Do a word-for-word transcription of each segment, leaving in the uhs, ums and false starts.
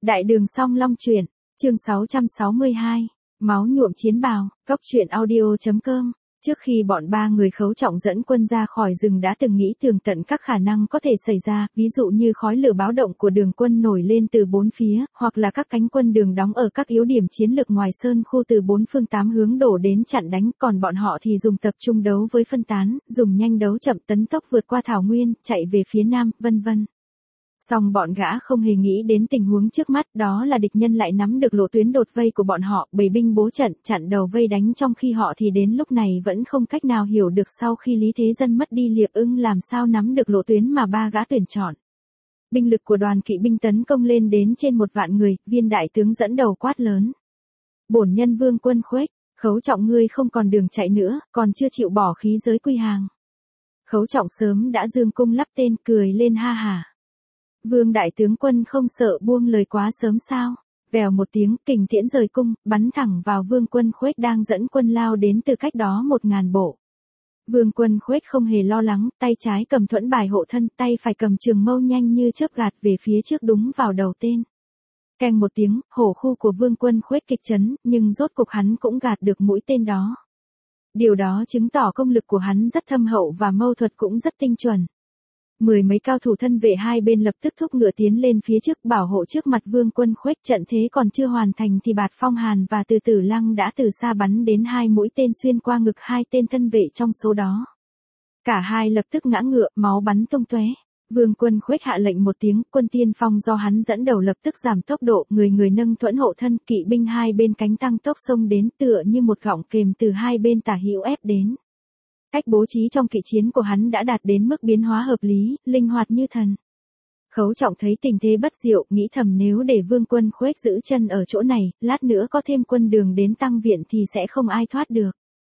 Đại đường Song Long truyện, chương sáu trăm sáu mươi hai, máu nhuộm chiến bào, cốc truyện audio chấm com. Trước khi bọn ba người Khấu Trọng dẫn quân ra khỏi rừng đã từng nghĩ tường tận các khả năng có thể xảy ra, ví dụ như khói lửa báo động của đường quân nổi lên từ bốn phía, hoặc là các cánh quân đường đóng ở các yếu điểm chiến lược ngoài sơn khu từ bốn phương tám hướng đổ đến chặn đánh, còn bọn họ thì dùng tập trung đấu với phân tán, dùng nhanh đấu chậm tấn tốc vượt qua thảo nguyên, chạy về phía nam, vân vân. Song bọn gã không hề nghĩ đến tình huống trước mắt, đó là địch nhân lại nắm được lộ tuyến đột vây của bọn họ, bầy binh bố trận, chặn đầu vây đánh, trong khi họ thì đến lúc này vẫn không cách nào hiểu được sau khi Lý Thế Dân mất đi Liệp Ưng làm sao nắm được lộ tuyến mà ba gã tuyển chọn. Binh lực của đoàn kỵ binh tấn công lên đến trên một vạn người, viên đại tướng dẫn đầu quát lớn: "Bổn nhân Vương Quân Khuếch, Khấu Trọng ngươi không còn đường chạy nữa, còn chưa chịu bỏ khí giới quy hàng." Khấu Trọng sớm đã dương cung lắp tên, cười lên ha hả: "Vương đại tướng quân không sợ buông lời quá sớm sao?" Vèo một tiếng, kình tiễn rời cung, bắn thẳng vào Vương Quân Khuếch đang dẫn quân lao đến từ cách đó một ngàn bộ. Vương Quân Khuếch không hề lo lắng, tay trái cầm thuẫn bài hộ thân, tay phải cầm trường mâu nhanh như chớp gạt về phía trước đúng vào đầu tên. Keng một tiếng, hổ khu của Vương Quân Khuếch kịch chấn, nhưng rốt cục hắn cũng gạt được mũi tên đó. Điều đó chứng tỏ công lực của hắn rất thâm hậu và mâu thuật cũng rất tinh chuẩn. Mười mấy cao thủ thân vệ hai bên lập tức thúc ngựa tiến lên phía trước bảo hộ trước mặt Vương Quân Khuếch. Trận thế còn chưa hoàn thành thì Bạt Phong Hàn và Từ Tử Lăng đã từ xa bắn đến hai mũi tên xuyên qua ngực hai tên thân vệ trong số đó. Cả hai lập tức ngã ngựa, máu bắn tung tóe. Vương Quân Khuếch hạ lệnh một tiếng, quân tiên phong do hắn dẫn đầu lập tức giảm tốc độ, người người nâng thuẫn hộ thân, kỵ binh hai bên cánh tăng tốc xông đến tựa như một gọng kềm từ hai bên tả hữu ép đến. Cách bố trí trong kỵ chiến của hắn đã đạt đến mức biến hóa hợp lý, linh hoạt như thần. Khấu Trọng thấy tình thế bất diệu, nghĩ thầm nếu để Vương Quân Khuếch giữ chân ở chỗ này, lát nữa có thêm quân đường đến tăng viện thì sẽ không ai thoát được.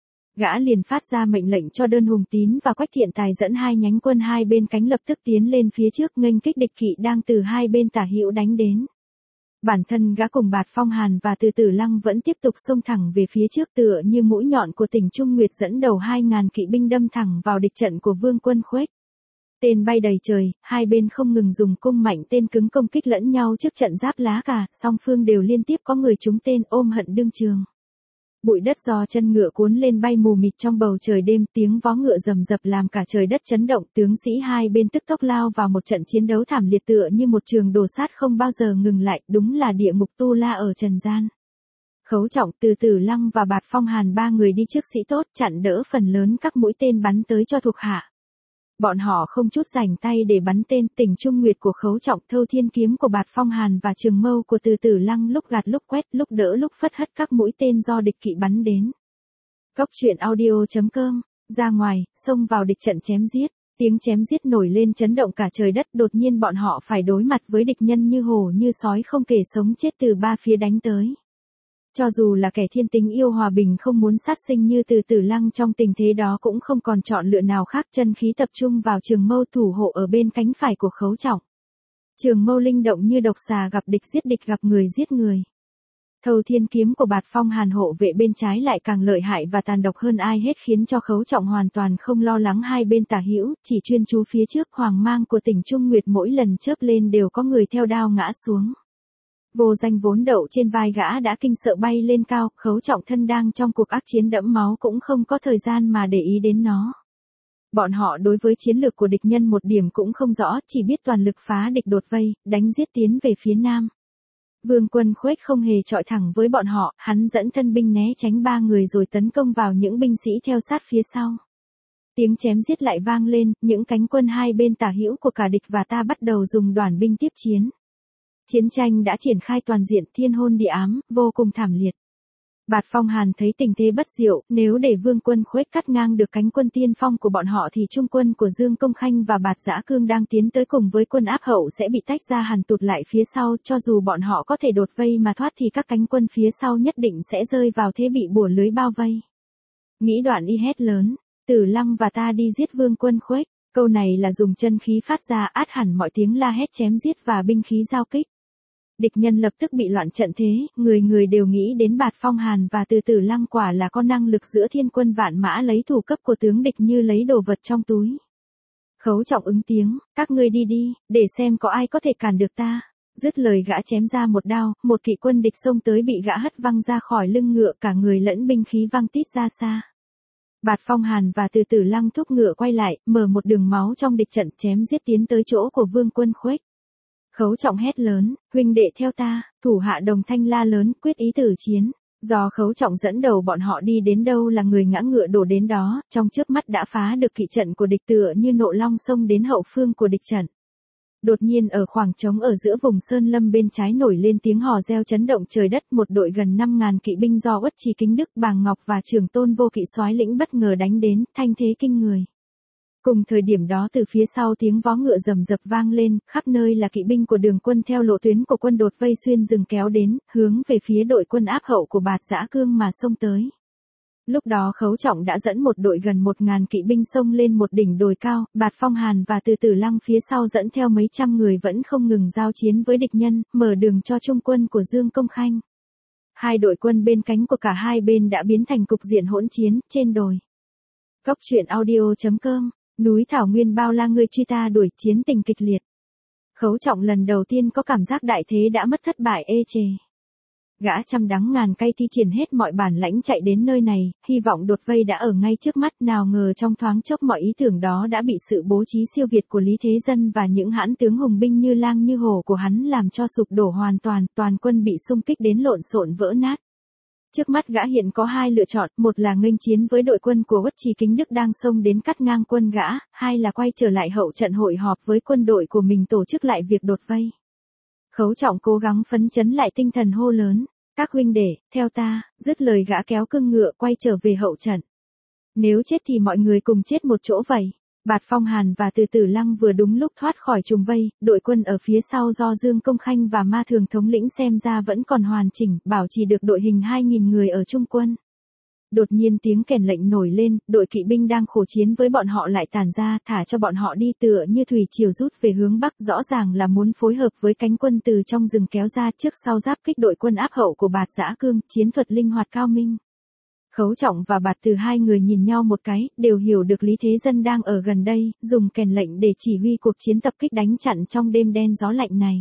Gã liền phát ra mệnh lệnh cho Đơn Hùng Tín và Quách Thiện Tài dẫn hai nhánh quân hai bên cánh lập tức tiến lên phía trước nghênh kích địch kỵ đang từ hai bên tả hữu đánh đến. Bản thân gã cùng Bạt Phong Hàn và Từ Tử Lăng vẫn tiếp tục xông thẳng về phía trước tựa như mũi nhọn của Tỉnh Trung Nguyệt dẫn đầu hai ngàn kỵ binh đâm thẳng vào địch trận của Vương Quân Khuếch. Tên bay đầy trời, hai bên không ngừng dùng cung mạnh tên cứng công kích lẫn nhau trước trận giáp lá cà, song phương đều liên tiếp có người trúng tên ôm hận đương trường. Bụi đất do chân ngựa cuốn lên bay mù mịt trong bầu trời đêm, tiếng vó ngựa rầm rập làm cả trời đất chấn động, tướng sĩ hai bên tức tốc lao vào một trận chiến đấu thảm liệt tựa như một trường đồ sát không bao giờ ngừng lại, đúng là địa ngục tu la ở trần gian. Khấu Trọng, Từ Tử Lăng và Bạt Phong Hàn ba người đi trước sĩ tốt chặn đỡ phần lớn các mũi tên bắn tới cho thuộc hạ. Bọn họ không chút rảnh tay để bắn tên, Tỉnh Trung Nguyệt của Khấu Trọng, Thâu Thiên Kiếm của Bạt Phong Hàn và trường mâu của Từ Tử Lăng lúc gạt lúc quét, lúc đỡ lúc phất hất các mũi tên do địch kỵ bắn đến. Cốc truyện audio chấm com, ra ngoài, xông vào địch trận chém giết, tiếng chém giết nổi lên chấn động cả trời đất, đột nhiên bọn họ phải đối mặt với địch nhân như hổ như sói không kể sống chết từ ba phía đánh tới. Cho dù là kẻ thiên tính yêu hòa bình không muốn sát sinh như Từ Tử Lăng trong tình thế đó cũng không còn chọn lựa nào khác, chân khí tập trung vào trường mâu thủ hộ ở bên cánh phải của Khấu Trọng. Trường mâu linh động như độc xà, gặp địch giết địch, gặp người giết người. Thâu Thiên Kiếm của Bạt Phong Hàn hộ vệ bên trái lại càng lợi hại và tàn độc hơn ai hết, khiến cho Khấu Trọng hoàn toàn không lo lắng hai bên tả hữu, chỉ chuyên chú phía trước. Hoàng mang của Tỉnh Trung Nguyệt mỗi lần chớp lên đều có người theo đao ngã xuống. Vô Danh vốn đậu trên vai gã đã kinh sợ bay lên cao, Khấu Trọng thân đang trong cuộc ác chiến đẫm máu cũng không có thời gian mà để ý đến nó. Bọn họ đối với chiến lược của địch nhân một điểm cũng không rõ, chỉ biết toàn lực phá địch đột vây, đánh giết tiến về phía nam. Vương Quân Khuếch không hề chọi thẳng với bọn họ, hắn dẫn thân binh né tránh ba người rồi tấn công vào những binh sĩ theo sát phía sau. Tiếng chém giết lại vang lên, những cánh quân hai bên tả hữu của cả địch và ta bắt đầu dùng đoàn binh tiếp chiến. Chiến tranh đã triển khai toàn diện, thiên hôn địa ám, vô cùng thảm liệt. Bạt Phong Hàn thấy tình thế bất diệu, nếu để Vương Quân Khuếch cắt ngang được cánh quân tiên phong của bọn họ thì trung quân của Dương Công Khanh và Bạt Dã Cương đang tiến tới cùng với quân áp hậu sẽ bị tách ra hẳn tụt lại phía sau, cho dù bọn họ có thể đột vây mà thoát thì các cánh quân phía sau nhất định sẽ rơi vào thế bị bủa lưới bao vây. Nghĩ đoạn y hét lớn: "Tử Lăng và ta đi giết Vương Quân Khuếch." Câu này là dùng chân khí phát ra, át hẳn mọi tiếng la hét chém giết và binh khí giao kích. Địch nhân lập tức bị loạn trận thế, người người đều nghĩ đến Bạt Phong Hàn và Từ Tử Lăng quả là có năng lực giữa thiên quân vạn mã lấy thủ cấp của tướng địch như lấy đồ vật trong túi. Khấu Trọng ứng tiếng: "Các ngươi đi đi, để xem có ai có thể cản được ta." Dứt lời gã chém ra một đao, một kỵ quân địch xông tới bị gã hất văng ra khỏi lưng ngựa, cả người lẫn binh khí văng tít ra xa. Bạt Phong Hàn và Từ Tử Lăng thúc ngựa quay lại, mở một đường máu trong địch trận chém giết tiến tới chỗ của Vương Quân Khuếch. Khấu Trọng hét lớn, huynh đệ theo ta, thủ hạ đồng thanh la lớn, quyết ý tử chiến. Do Khấu Trọng dẫn đầu bọn họ đi đến đâu là người ngã ngựa đổ đến đó, trong chớp mắt đã phá được kỵ trận của địch tựa như nộ long xông đến hậu phương của địch trận. Đột nhiên ở khoảng trống ở giữa vùng sơn lâm bên trái nổi lên tiếng hò reo chấn động trời đất, một đội gần năm ngàn kỵ binh do Uất Trì Kính Đức, Bàng Ngọc và Trường Tôn Vô Kỵ soái lĩnh bất ngờ đánh đến, thanh thế kinh người. Cùng thời điểm đó từ phía sau tiếng vó ngựa rầm rập vang lên, khắp nơi là kỵ binh của Đường Quân theo lộ tuyến của quân đột vây xuyên rừng kéo đến, hướng về phía đội quân áp hậu của Bạt Dã Cương mà xông tới. Lúc đó Khấu Trọng đã dẫn một đội gần một ngàn kỵ binh xông lên một đỉnh đồi cao, Bạt Phong Hàn và Từ Tử Lăng phía sau dẫn theo mấy trăm người vẫn không ngừng giao chiến với địch nhân, mở đường cho trung quân của Dương Công Khanh. Hai đội quân bên cánh của cả hai bên đã biến thành cục diện hỗn chiến trên đồi. Cốc truyện audio chấm com, núi thảo nguyên bao la người truy ta đuổi, chiến tình kịch liệt. Khấu Trọng lần đầu tiên có cảm giác đại thế đã mất, thất bại ê chề. Gã trăm đắng ngàn cay thi triển hết mọi bản lãnh chạy đến nơi này, hy vọng đột vây đã ở ngay trước mắt, nào ngờ trong thoáng chốc mọi ý tưởng đó đã bị sự bố trí siêu việt của Lý Thế Dân và những hãn tướng hùng binh như lang như hổ của hắn làm cho sụp đổ hoàn toàn, toàn quân bị xung kích đến lộn xộn vỡ nát. Trước mắt gã hiện có hai lựa chọn, một là nghênh chiến với đội quân của Uất Trì Kính Đức đang xông đến cắt ngang quân gã, hai là quay trở lại hậu trận hội họp với quân đội của mình tổ chức lại việc đột vây. Khấu Trọng cố gắng phấn chấn lại tinh thần hô lớn, các huynh đệ, theo ta, dứt lời gã kéo cương ngựa quay trở về hậu trận. Nếu chết thì mọi người cùng chết một chỗ vậy. Bạt Phong Hàn và Từ Tử Lăng vừa đúng lúc thoát khỏi trùng vây, đội quân ở phía sau do Dương Công Khanh và Ma Thường thống lĩnh xem ra vẫn còn hoàn chỉnh, bảo trì được đội hình hai nghìn người ở trung quân. Đột nhiên tiếng kèn lệnh nổi lên, đội kỵ binh đang khổ chiến với bọn họ lại tản ra, thả cho bọn họ đi tựa như thủy triều rút về hướng bắc, rõ ràng là muốn phối hợp với cánh quân từ trong rừng kéo ra trước sau giáp kích đội quân áp hậu của Bạt Dã Cương, chiến thuật linh hoạt cao minh. Khấu Trọng và Bạt Từ hai người nhìn nhau một cái, đều hiểu được Lý Thế Dân đang ở gần đây, dùng kèn lệnh để chỉ huy cuộc chiến tập kích đánh chặn trong đêm đen gió lạnh này.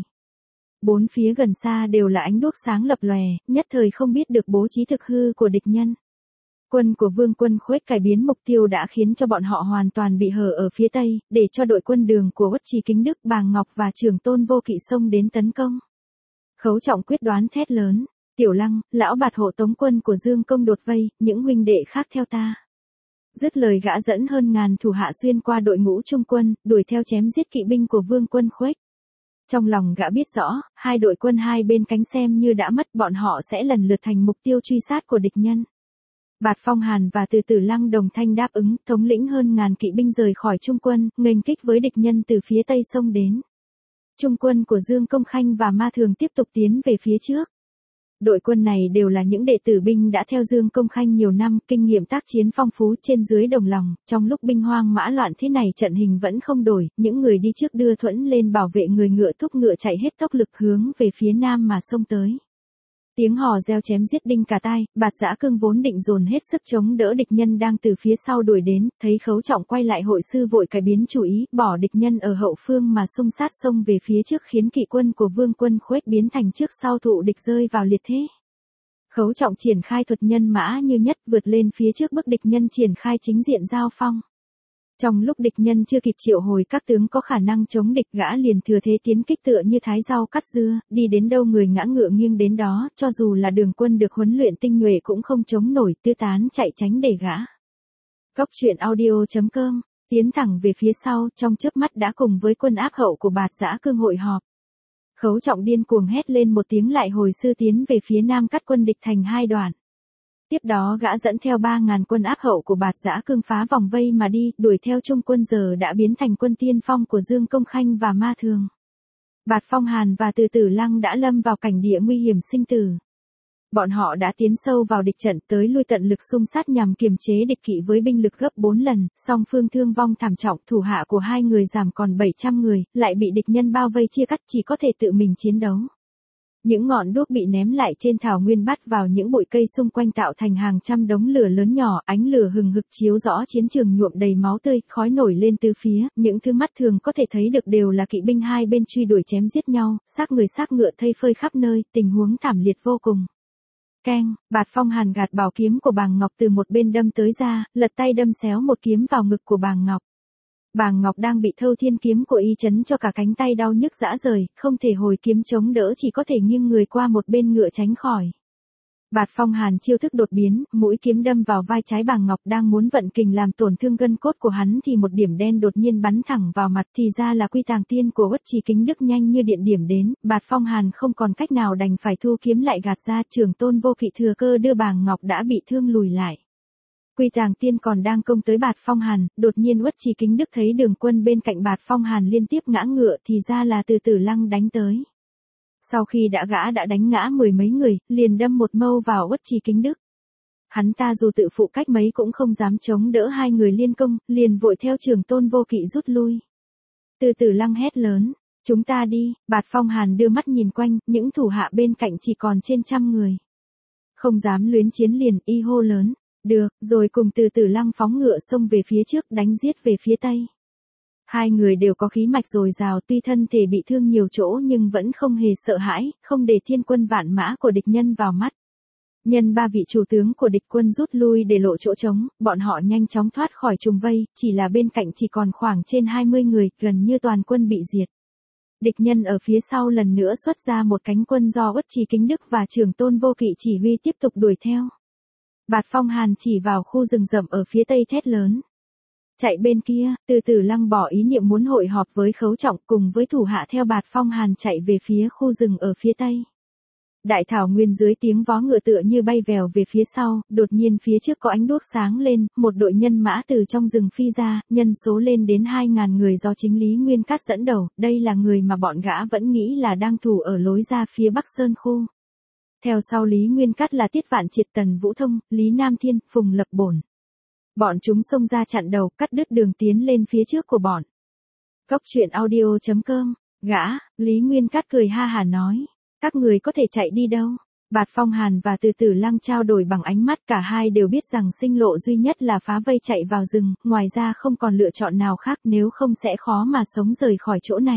Bốn phía gần xa đều là ánh đuốc sáng lập lòe, nhất thời không biết được bố trí thực hư của địch nhân. Quân của Vương Quân Khuếch cải biến mục tiêu đã khiến cho bọn họ hoàn toàn bị hở ở phía tây, để cho đội quân Đường của Uất Trì Kính Đức, Bàng Ngọc và Trường Tôn Vô Kỵ xông đến tấn công. Khấu Trọng quyết đoán thét lớn, Tiểu Lăng, lão Bạt hộ tống quân của Dương Công đột vây, những huynh đệ khác theo ta. Dứt lời gã dẫn hơn ngàn thủ hạ xuyên qua đội ngũ trung quân, đuổi theo chém giết kỵ binh của Vương Quân Khuếch. Trong lòng gã biết rõ, hai đội quân hai bên cánh xem như đã mất, bọn họ sẽ lần lượt thành mục tiêu truy sát của địch nhân. Bạt Phong Hàn và Từ Tử Lăng đồng thanh đáp ứng, thống lĩnh hơn ngàn kỵ binh rời khỏi trung quân, nghênh kích với địch nhân từ phía tây sông đến. Trung quân của Dương Công Khanh và Ma Thường tiếp tục tiến về phía trước. Đội quân này đều là những đệ tử binh đã theo Dương Công Khanh nhiều năm, kinh nghiệm tác chiến phong phú trên dưới đồng lòng, trong lúc binh hoang mã loạn thế này trận hình vẫn không đổi, những người đi trước đưa thuẫn lên bảo vệ người ngựa thúc ngựa chạy hết tốc lực hướng về phía nam mà xông tới. Tiếng hò reo chém giết đinh cả tai, Bạt Dã Cương vốn định dồn hết sức chống đỡ địch nhân đang từ phía sau đuổi đến, thấy Khấu Trọng quay lại hội sư vội cải biến chủ ý, bỏ địch nhân ở hậu phương mà xung sát xông về phía trước khiến kỵ quân của Vương Quân Khuếch biến thành trước sau thụ địch rơi vào liệt thế. Khấu Trọng triển khai thuật nhân mã như nhất vượt lên phía trước bức địch nhân triển khai chính diện giao phong. Trong lúc địch nhân chưa kịp triệu hồi các tướng có khả năng chống địch, gã liền thừa thế tiến kích tựa như thái rau cắt dưa, đi đến đâu người ngã ngựa nghiêng đến đó, cho dù là Đường Quân được huấn luyện tinh nhuệ cũng không chống nổi, tư tán chạy tránh để gã. Cốc truyện audio chấm com, tiến thẳng về phía sau, trong chớp mắt đã cùng với quân áp hậu của Bạt Dã Cương hội họp. Khấu Trọng điên cuồng hét lên một tiếng lại hồi sư tiến về phía nam cắt quân địch thành hai đoạn. Tiếp đó gã dẫn theo ba ngàn quân áp hậu của Bạt Dã Cương phá vòng vây mà đi, đuổi theo trung quân giờ đã biến thành quân tiên phong của Dương Công Khanh và Ma Thường. Bạt Phong Hàn và Từ Tử Lăng đã lâm vào cảnh địa nguy hiểm sinh tử. Bọn họ đã tiến sâu vào địch trận tới lui tận lực xung sát nhằm kiềm chế địch kỵ với binh lực gấp bốn lần, song phương thương vong thảm trọng, thủ hạ của hai người giảm còn bảy trăm người, lại bị địch nhân bao vây chia cắt chỉ có thể tự mình chiến đấu. Những ngọn đuốc bị ném lại trên thảo nguyên bắt vào những bụi cây xung quanh tạo thành hàng trăm đống lửa lớn nhỏ, ánh lửa hừng hực chiếu rõ chiến trường nhuộm đầy máu tươi, khói nổi lên từ phía, những thứ mắt thường có thể thấy được đều là kỵ binh hai bên truy đuổi chém giết nhau, xác người xác ngựa thây phơi khắp nơi, tình huống thảm liệt vô cùng. Keng, Bạt Phong Hàn gạt bảo kiếm của Bàng Ngọc từ một bên đâm tới ra, lật tay đâm xéo một kiếm vào ngực của Bàng Ngọc. Bàng Ngọc đang bị Thâu Thiên kiếm của y chấn cho cả cánh tay đau nhức rã rời, không thể hồi kiếm chống đỡ, chỉ có thể nghiêng người qua một bên ngựa tránh khỏi. Bạt Phong Hàn chiêu thức đột biến, mũi kiếm đâm vào vai trái Bàng Ngọc, đang muốn vận kình làm tổn thương gân cốt của hắn thì một điểm đen đột nhiên bắn thẳng vào mặt, thì ra là Quy Tàng Tiên của Uất Trì Kính Đức nhanh như điện điểm đến. Bạt Phong Hàn không còn cách nào đành phải thu kiếm lại gạt ra, Trưởng Tôn Vô Kỵ thừa cơ đưa Bàng Ngọc đã bị thương lùi lại. Quy Tàng Tiên còn đang công tới Bạt Phong Hàn, đột nhiên Uất Trì Kính Đức thấy đường quân bên cạnh Bạt Phong Hàn liên tiếp ngã ngựa, thì ra là Từ Tử Lăng đánh tới. Sau khi đã gã đã đánh ngã mười mấy người, liền đâm một mâu vào Uất Trì Kính Đức. Hắn ta dù tự phụ cách mấy cũng không dám chống đỡ hai người liên công, liền vội theo Trưởng Tôn Vô Kỵ rút lui. Từ Tử Lăng hét lớn, chúng ta đi. Bạt Phong Hàn đưa mắt nhìn quanh, những thủ hạ bên cạnh chỉ còn trên trăm người. Không dám luyến chiến liền, y hô lớn, được, rồi cùng Từ Tử Lăng phóng ngựa xông về phía trước, đánh giết về phía tây. Hai người đều có khí mạch dồi dào, tuy thân thể bị thương nhiều chỗ nhưng vẫn không hề sợ hãi, không để thiên quân vạn mã của địch nhân vào mắt. Nhân ba vị chủ tướng của địch quân rút lui để lộ chỗ trống, bọn họ nhanh chóng thoát khỏi trùng vây, chỉ là bên cạnh chỉ còn khoảng trên hai mươi người, gần như toàn quân bị diệt. Địch nhân ở phía sau lần nữa xuất ra một cánh quân do Uất Trì Kính Đức và Trưởng Tôn Vô Kỵ chỉ huy tiếp tục đuổi theo. Bạt Phong Hàn chỉ vào khu rừng rậm ở phía tây thét lớn. Chạy bên kia, Từ Tử Lăng bỏ ý niệm muốn hội họp với Khấu Trọng cùng với thủ hạ theo Bạt Phong Hàn chạy về phía khu rừng ở phía tây. Đại thảo nguyên dưới tiếng vó ngựa tựa như bay vèo về phía sau, đột nhiên phía trước có ánh đuốc sáng lên, một đội nhân mã từ trong rừng phi ra, nhân số lên đến hai ngàn người do chính Lý Nguyên Cát dẫn đầu, đây là người mà bọn gã vẫn nghĩ là đang thủ ở lối ra phía Bắc Sơn khu. Theo sau Lý Nguyên Cát là Tiết Vạn Triệt, Tần Vũ Thông, Lý Nam Thiên, Phùng Lập Bổn. Bọn chúng xông ra chặn đầu, cắt đứt đường tiến lên phía trước của bọn. Cốc truyện audio chấm com, gã, Lý Nguyên Cát cười ha hả nói, các người có thể chạy đi đâu? Bạt Phong Hàn và Từ Tử Lăng trao đổi bằng ánh mắt, cả hai đều biết rằng sinh lộ duy nhất là phá vây chạy vào rừng, ngoài ra không còn lựa chọn nào khác, nếu không sẽ khó mà sống rời khỏi chỗ này.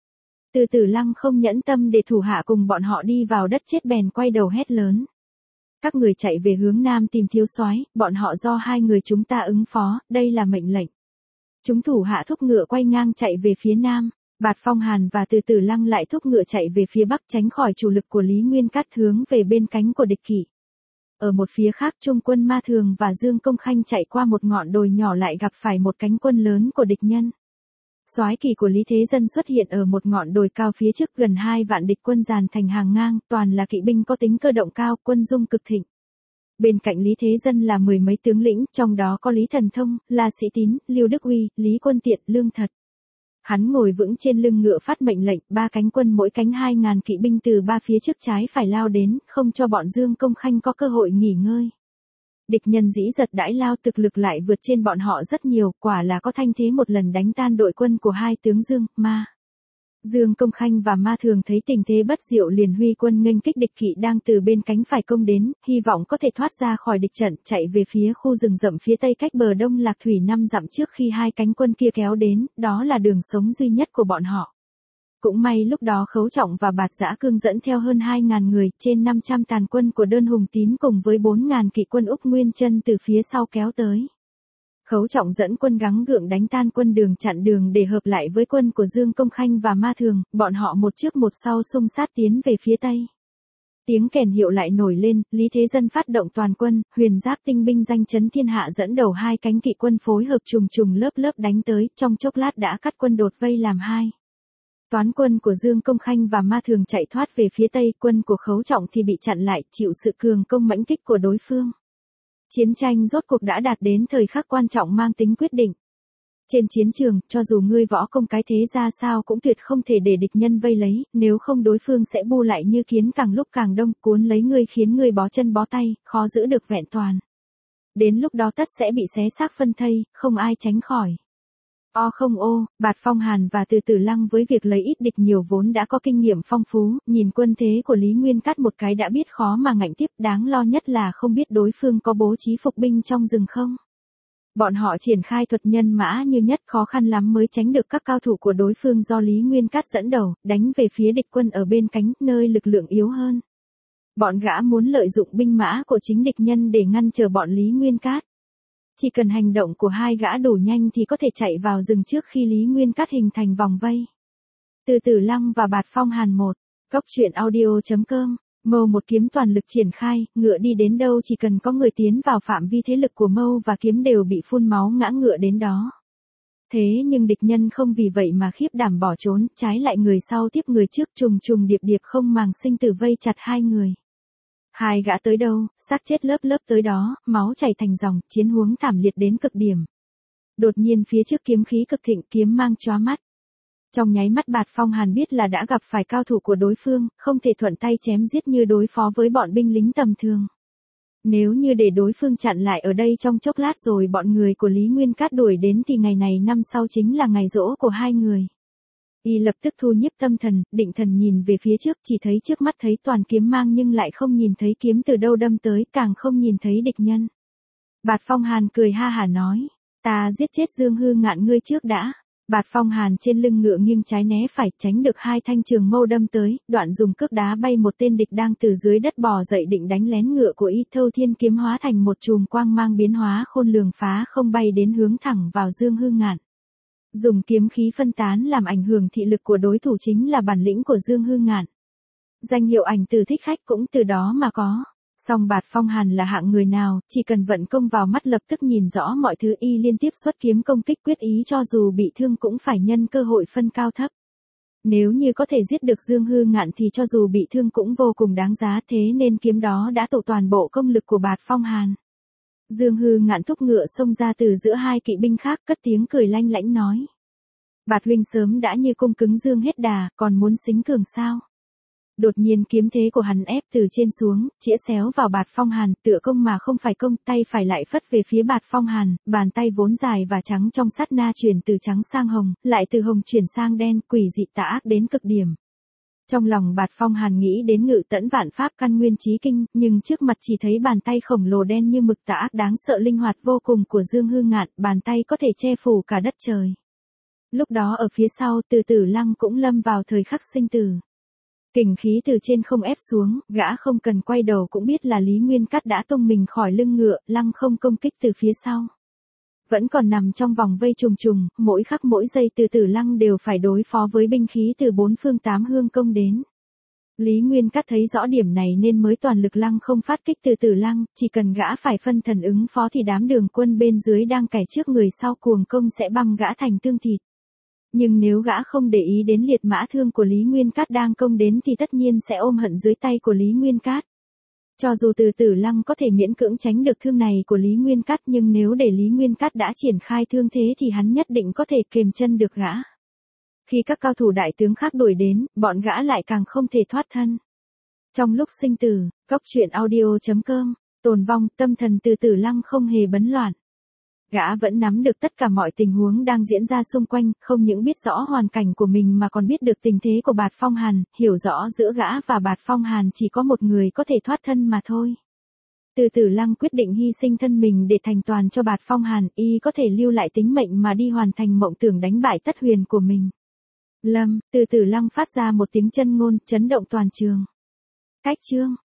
Từ Tử Lăng không nhẫn tâm để thủ hạ cùng bọn họ đi vào đất chết, bèn quay đầu hét lớn. Các người chạy về hướng nam tìm Thiếu Soái, bọn họ do hai người chúng ta ứng phó, đây là mệnh lệnh. Chúng thủ hạ thúc ngựa quay ngang chạy về phía nam, Bạt Phong Hàn và Từ Tử Lăng lại thúc ngựa chạy về phía bắc, tránh khỏi chủ lực của Lý Nguyên Cát, hướng về bên cánh của địch kỵ. Ở một phía khác, Trung quân Ma Thường và Dương Công Khanh chạy qua một ngọn đồi nhỏ lại gặp phải một cánh quân lớn của địch nhân. Soái kỳ của Lý Thế Dân xuất hiện ở một ngọn đồi cao phía trước, gần hai vạn địch quân dàn thành hàng ngang, toàn là kỵ binh có tính cơ động cao, quân dung cực thịnh. Bên cạnh Lý Thế Dân là mười mấy tướng lĩnh, trong đó có Lý Thần Thông, La Sĩ Tín, Lưu Đức Uy, Lý Quân Tiện, Lương Thật. Hắn ngồi vững trên lưng ngựa phát mệnh lệnh, ba cánh quân mỗi cánh hai ngàn kỵ binh từ ba phía trước trái phải lao đến, không cho bọn Dương Công Khanh có cơ hội nghỉ ngơi. Địch nhân dĩ giật đãi lao, thực lực lại vượt trên bọn họ rất nhiều, quả là có thanh thế một lần đánh tan đội quân của hai tướng Dương, Ma. Dương Công Khanh và Ma Thường thấy tình thế bất diệu liền huy quân nghênh kích địch kỵ đang từ bên cánh phải công đến, hy vọng có thể thoát ra khỏi địch trận, chạy về phía khu rừng rậm phía tây cách bờ đông Lạc Thủy năm dặm trước khi hai cánh quân kia kéo đến, đó là đường sống duy nhất của bọn họ. Cũng may lúc đó Khấu Trọng và Bạt Dã Cương dẫn theo hơn hai ngàn người, trên năm trăm tàn quân của Đơn Hùng Tín cùng với bốn ngàn kỵ quân Úc Nguyên Chân từ phía sau kéo tới. Khấu Trọng dẫn quân gắng gượng đánh tan quân đường chặn đường để hợp lại với quân của Dương Công Khanh và Ma Thường, bọn họ một trước một sau xung sát tiến về phía tây. Tiếng kèn hiệu lại nổi lên, Lý Thế Dân phát động toàn quân, huyền giáp tinh binh danh chấn thiên hạ dẫn đầu hai cánh kỵ quân phối hợp trùng trùng lớp lớp đánh tới, trong chốc lát đã cắt quân đột vây làm hai. Toán quân của Dương Công Khanh và Ma Thường chạy thoát về phía tây, quân của Khấu Trọng thì bị chặn lại, chịu sự cường công mãnh kích của đối phương. Chiến tranh rốt cuộc đã đạt đến thời khắc quan trọng mang tính quyết định. Trên chiến trường, cho dù ngươi võ công cái thế ra sao cũng tuyệt không thể để địch nhân vây lấy, nếu không đối phương sẽ bu lại như kiến càng lúc càng đông, cuốn lấy ngươi khiến ngươi bó chân bó tay, khó giữ được vẹn toàn. Đến lúc đó tất sẽ bị xé xác phân thây, không ai tránh khỏi. O không ô, Bạt Phong Hàn và Từ Tử Lăng với việc lấy ít địch nhiều vốn đã có kinh nghiệm phong phú, nhìn quân thế của Lý Nguyên Cát một cái đã biết khó mà ngạnh tiếp, đáng lo nhất là không biết đối phương có bố trí phục binh trong rừng không. Bọn họ triển khai thuật nhân mã như nhất, khó khăn lắm mới tránh được các cao thủ của đối phương do Lý Nguyên Cát dẫn đầu, đánh về phía địch quân ở bên cánh, nơi lực lượng yếu hơn. Bọn gã muốn lợi dụng binh mã của chính địch nhân để ngăn trở bọn Lý Nguyên Cát. Chỉ cần hành động của hai gã đủ nhanh thì có thể chạy vào rừng trước khi Lý Nguyên Cát hình thành vòng vây. Từ Tử Lăng và Bạt Phong Hàn một. Cốc truyện audio chấm com. Mâu một kiếm toàn lực triển khai, ngựa đi đến đâu chỉ cần có người tiến vào phạm vi thế lực của Mâu và kiếm đều bị phun máu ngã ngựa đến đó. Thế nhưng địch nhân không vì vậy mà khiếp đảm bỏ trốn, trái lại người sau tiếp người trước, trùng trùng điệp điệp không màng sinh tử vây chặt hai người. Hai gã tới đâu, xác chết lớp lớp tới đó, máu chảy thành dòng, chiến huống thảm liệt đến cực điểm. Đột nhiên phía trước kiếm khí cực thịnh, kiếm mang chóa mắt. Trong nháy mắt Bạt Phong Hàn biết là đã gặp phải cao thủ của đối phương, không thể thuận tay chém giết như đối phó với bọn binh lính tầm thường. Nếu như để đối phương chặn lại ở đây trong chốc lát rồi bọn người của Lý Nguyên Cát đuổi đến thì ngày này năm sau chính là ngày giỗ của hai người. Y lập tức thu nhiếp tâm thần, định thần nhìn về phía trước, chỉ thấy trước mắt thấy toàn kiếm mang nhưng lại không nhìn thấy kiếm từ đâu đâm tới, càng không nhìn thấy địch nhân. Bạt Phong Hàn cười ha hả nói, ta giết chết Dương Hư Ngạn ngươi trước đã. Bạt Phong Hàn trên lưng ngựa nghiêng trái né phải, tránh được hai thanh trường mâu đâm tới, đoạn dùng cước đá bay một tên địch đang từ dưới đất bò dậy định đánh lén ngựa của y. Thâu Thiên kiếm hóa thành một chùm quang mang biến hóa khôn lường phá không bay đến hướng thẳng vào Dương Hư Ngạn. Dùng kiếm khí phân tán làm ảnh hưởng thị lực của đối thủ chính là bản lĩnh của Dương Hư Ngạn. Danh hiệu ảnh từ thích khách cũng từ đó mà có. Song Bạt Phong Hàn là hạng người nào, chỉ cần vận công vào mắt lập tức nhìn rõ mọi thứ, y liên tiếp xuất kiếm công kích quyết ý cho dù bị thương cũng phải nhân cơ hội phân cao thấp. Nếu như có thể giết được Dương Hư Ngạn thì cho dù bị thương cũng vô cùng đáng giá, thế nên kiếm đó đã tụ toàn bộ công lực của Bạt Phong Hàn. Dương Hư Ngạn thúc ngựa xông ra từ giữa hai kỵ binh khác, cất tiếng cười lanh lảnh nói. Bạt huynh sớm đã như cung cứng dương hết đà, còn muốn xính cường sao? Đột nhiên kiếm thế của hắn ép từ trên xuống, chĩa xéo vào Bạt Phong Hàn, tựa công mà không phải công, tay phải lại phất về phía Bạt Phong Hàn, bàn tay vốn dài và trắng trong sát na chuyển từ trắng sang hồng, lại từ hồng chuyển sang đen, quỷ dị tà ác đến cực điểm. Trong lòng Bạt Phong Hàn nghĩ đến ngự tẫn vạn pháp căn nguyên chí kinh, nhưng trước mặt chỉ thấy bàn tay khổng lồ đen như mực tà ác đáng sợ linh hoạt vô cùng của Dương Hư Ngạn, bàn tay có thể che phủ cả đất trời. Lúc đó ở phía sau Từ Tử Lăng cũng lâm vào thời khắc sinh tử. Kình khí từ trên không ép xuống, gã không cần quay đầu cũng biết là Lý Nguyên Cát đã tung mình khỏi lưng ngựa, lăng không công kích từ phía sau. Vẫn còn nằm trong vòng vây trùng trùng, mỗi khắc mỗi giây Từ Tử Lăng đều phải đối phó với binh khí từ bốn phương tám hướng công đến. Lý Nguyên Cát thấy rõ điểm này nên mới toàn lực lăng không phát kích Từ Tử Lăng, chỉ cần gã phải phân thần ứng phó thì đám đường quân bên dưới đang cày trước người sau cuồng công sẽ băm gã thành tương thịt. Nhưng nếu gã không để ý đến liệt mã thương của Lý Nguyên Cát đang công đến thì tất nhiên sẽ ôm hận dưới tay của Lý Nguyên Cát. Cho dù Từ Tử Lăng có thể miễn cưỡng tránh được thương này của Lý Nguyên Cát nhưng nếu để Lý Nguyên Cát đã triển khai thương thế thì hắn nhất định có thể kềm chân được gã. Khi các cao thủ đại tướng khác đuổi đến, bọn gã lại càng không thể thoát thân. Trong lúc sinh tử, cốc truyện audio chấm com, tồn vong, tâm thần Từ Tử Lăng không hề bấn loạn. Gã vẫn nắm được tất cả mọi tình huống đang diễn ra xung quanh, không những biết rõ hoàn cảnh của mình mà còn biết được tình thế của Bạt Phong Hàn, hiểu rõ giữa gã và Bạt Phong Hàn chỉ có một người có thể thoát thân mà thôi. Từ Tử Lăng quyết định hy sinh thân mình để thành toàn cho Bạt Phong Hàn, y có thể lưu lại tính mệnh mà đi hoàn thành mộng tưởng đánh bại Tất Huyền của mình. Lâm, Từ Tử Lăng phát ra một tiếng chân ngôn, chấn động toàn trường. Cách chương